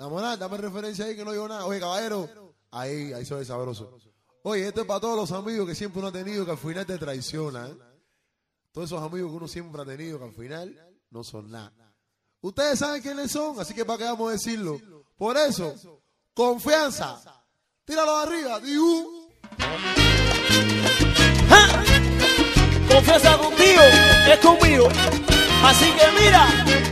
Namoral, dame referencia ahí que no digo nada. Oye, caballero, ahí se ve sabroso. Oye, esto es para todos los amigos que siempre uno ha tenido que al final te traicionan. Todos esos amigos que uno siempre ha tenido que al final no son nada. Ustedes saben quiénes son, así que para qué vamos a decirlo. Por eso, confianza. Tíralo arriba, Diu. ¡Ja! Confianza contigo, es conmigo. Así que mira.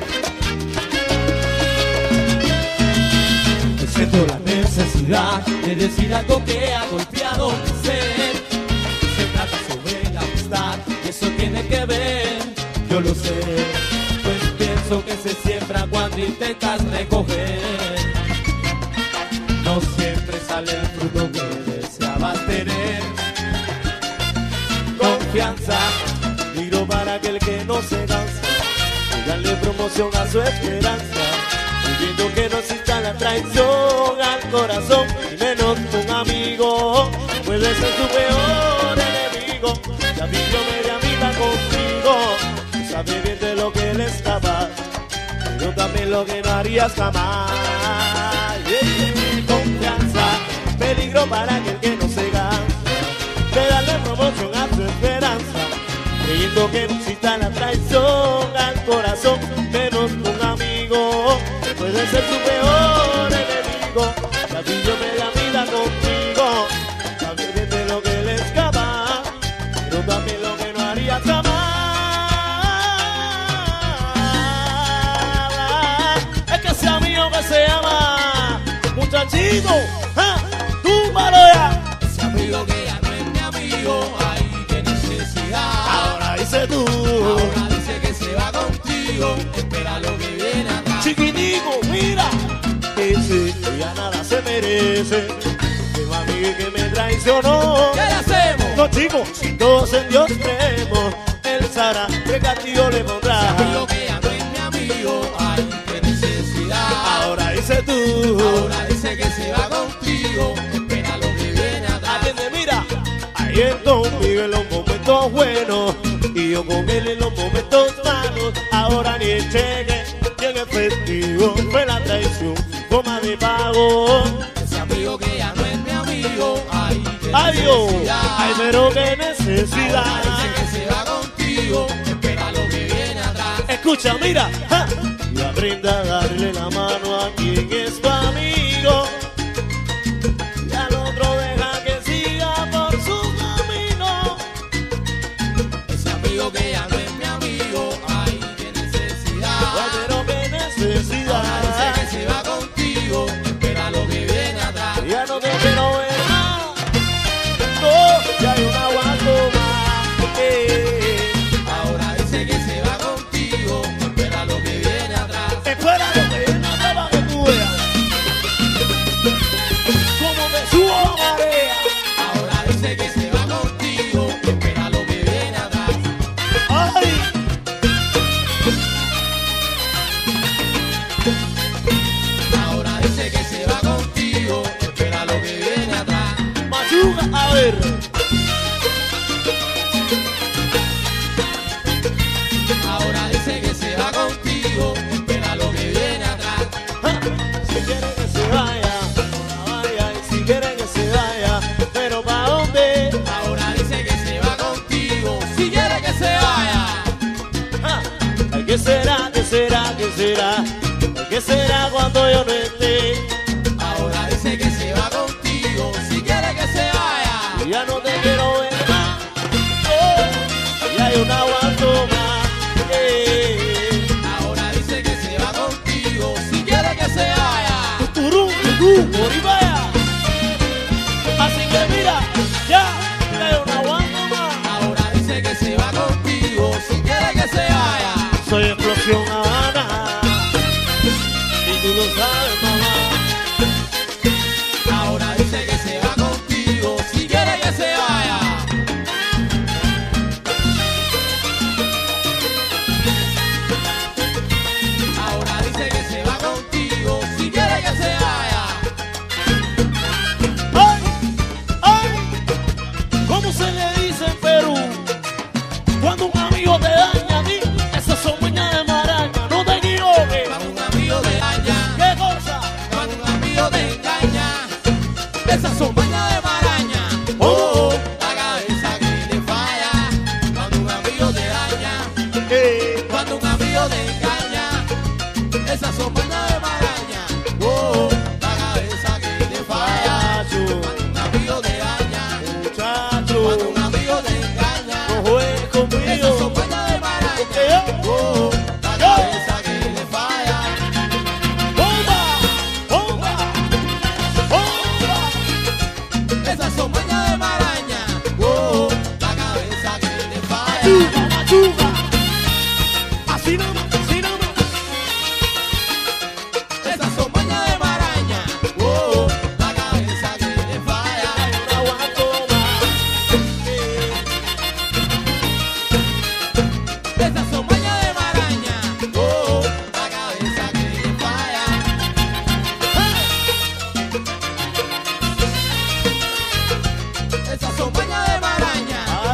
Siento la necesidad de decir algo que ha golpeado mi ser. Se trata sobre la amistad y eso tiene que ver, yo lo sé. Pues pienso que se siembra cuando intentas recoger. No siempre sale el fruto que deseabas tener. Confianza, libro para aquel que no se cansa y darle promoción a su esperanza. Viendo que no exista la traición al corazón, y menos un amigo puede ser tu peor enemigo. Ya vivió media vida contigo, sabe bien de lo que él es capaz, pero también lo que no harías jamás. Confianza, peligro para aquel que no se cansa de darle promoción a su esperanza, creyendo que no exista la traición al corazón, menos un amigo puede ser tu peor enemigo. Ya vi yo media vida contigo, sabe bien de lo que él es capaz, pero también lo que no haría jamás. Es que ese amigo que se llama muchachito, ¿eh? Tú malo ya. Ese amigo que ya no es mi amigo, ay, qué necesidad. Ahora dice tú, ahora dice que se va contigo, espera lo que viene atrás. Chiquitico, mira, ese ya nada se merece. Tengo amigo que me traicionó. ¿Qué le hacemos? No, chicos, si todos en Dios creemos, el Sara de castigo le pondrá. Ese amigo que ya no es mi amigo, ay, qué necesidad. Ahora dice tú, ahora dice que se va contigo, espera lo que viene atrás. Atiende, mira, ahí conmigo en los momentos buenos y yo con él en los momentos malos. Ahora ni el cheque ni el efectivo fue la traición, toma de pago. Ese amigo que ya no es mi amigo, ay, qué necesidad. Ay, pero qué necesidad. Ahora dice que se va contigo, espera lo que viene atrás. Escucha, mira, ¡ja! Y aprenda a darle la mano a quien es tu amigo, y al otro deja que siga por su camino. Ese amigo que ya no es mi amigo, ay, qué necesidad. Ay, pero qué necesidad. Ahora dice que se va contigo, espera lo que viene atrás. Ya no te quiero ver más, no, ya yo no aguanto más. Ahora dice que se va contigo, espera lo que viene atrás. Espera lo que viene atrás para que tú veas cómo te subo la marea. Ahora dice que se va contigo, espera lo que viene atrás. ¡Ay! Ahora dice que se va contigo, espera lo que viene atrás. Machuca, a ver. Ahora dice que se va contigo, espera lo que viene atrás. ¡Ja! Si quiere que se vaya, vaya, y si quiere que se vaya, pero ¿pa' dónde? Ahora dice que se va contigo, si quiere que se vaya. ¡Ja! Ay, ¿qué será, qué será, qué será? Ay, ¿qué será cuando yo no esté? Ahora dice que se va contigo, si quiere que se vaya. Yo ya no te quiero ver más, oh, ya yo no aguanto más. Ahora dice que se va contigo, si quiere que se vaya. Por y vaya. Así que mira, ya yo no aguanto más. Ahora dice que se va contigo, si quiere que se vaya. Soy explosión Habana y tú lo sabes, mamá. Ahora dice que se va contigo, si quiere que se vaya. Ahora dice que se va contigo, si quiere que se vaya. ¡Ay! ¡Ay! ¿Cómo se le dice en Perú cuando un amigo te daña a ti? Esas son uñas de maraña, no te equivoques. Cuando un amigo te daña, ¿qué cosa?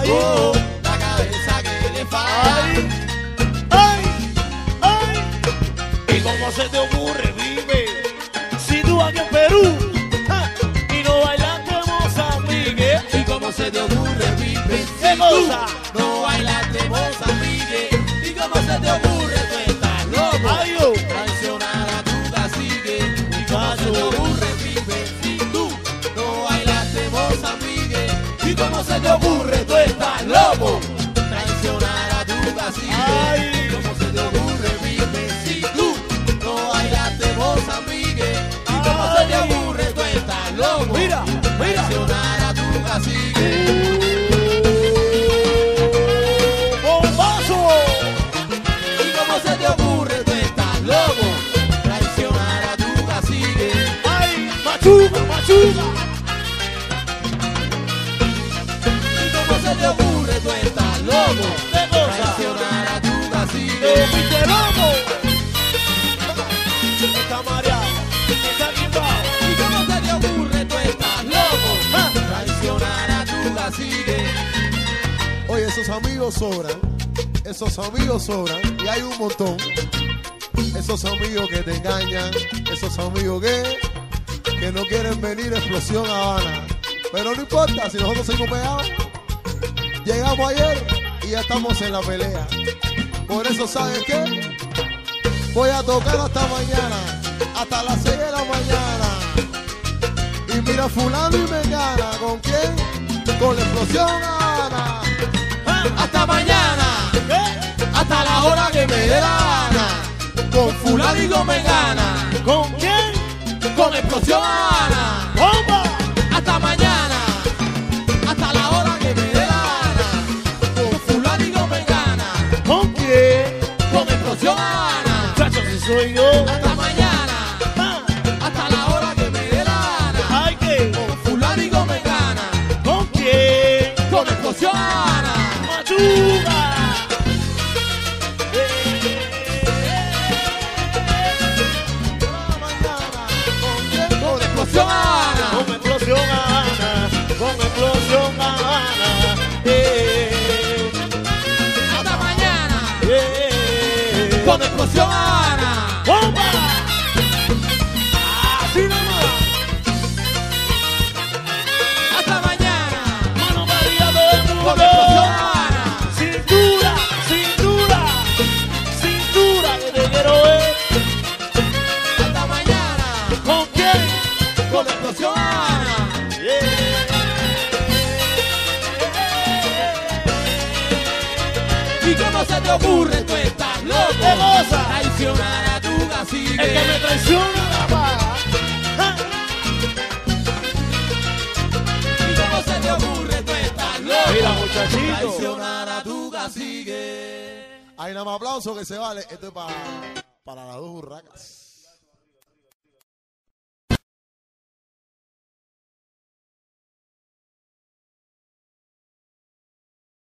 Ay. Oh, la cabeza que le falta. Ay, ay, ay. ¿Y cómo se te ocurre, vive? Si tú aquí en Perú y no bailaste Mozambique. ¿Y cómo se te ocurre, Pipe? ¿Qué Si cosa? tú no bailaste Mozambique. ¿Y cómo se te ocurre, tú estás loco? Ay, yo. Traicionar a tu cacique. ¿Y cómo se te ocurre, Pipe? Si tú no bailaste Mozambique. ¿Y cómo se te ocurre, tú estás loco? Traicionar a tu cacique. Ay. ¿Cómo se te ocurre, Pipe? Si tú no bailaste Mozambique. ¿Y cómo se te ocurre, tú estás loco? Mira, mira. Traicionar a tu cacique. ¡Bombazo! ¿Y cómo se te ocurre, tú estás loco? Traicionar a tu cacique. ¡Ay, machuca, machuca! ¿Y cómo se te ocurre, tú estás loco? ¿Qué cosa? Traicionar a tu ¡Te cacique. fuiste loco! Está mareado, está quitado. ¿Y cómo se te ocurre, tú estás loco? Traicionar a tu cacique. Oye, esos amigos sobran. Esos amigos sobran. Y hay un montón. Esos amigos que te engañan. Esos amigos que no quieren venir a Explosión Habana. Pero no importa, si nosotros seguimos pegados. Llegamos ayer y ya estamos en la pelea. Por eso, ¿sabes qué? Voy a tocar hasta mañana. Hasta las 6 de la mañana. Y mira, fulano y mengana. ¿Con quién? Con la Explosión Habana. Hasta mañana, ¿Qué? hasta la hora que me dé la gana. Con fulano y con mengana. ¿Con quién? Con Explosión Habana. ¡Bomba! Hasta mañana, hasta la hora que me dé la gana. Con fulano y con mengana. ¿Con quién? Con Explosión Habana. Muchachos, si soy yo. Hasta mañana, Ah, hasta la hora que me dé la gana. ¡Ay, qué! Con fulano y con mengana. ¿Con quién? Con Explosión Habana. ¡Machuca! Con Explosión Habana. Con explosión Habana, con explosión Habana. Hasta mañana, Con con Explosión Habana. ¡Bomba! Así nomás. Hasta mañana, Mano María todo el con mundo. Explosión Habana. Cintura, cintura, cintura que te quiero ver. Hasta mañana, ¿Con quién? con Explosión Habana. ¿Y cómo se te ocurre? Tú estás loco. ¿Qué cosa? Traicionar a tu cacique. El que me traiciona la paga. Ah, ¿Y cómo se te ocurre? Tú estás loco. Mira, muchachito. Traicionar a tu cacique. Hay nada más aplauso que se vale. Esto es para las dos burracas.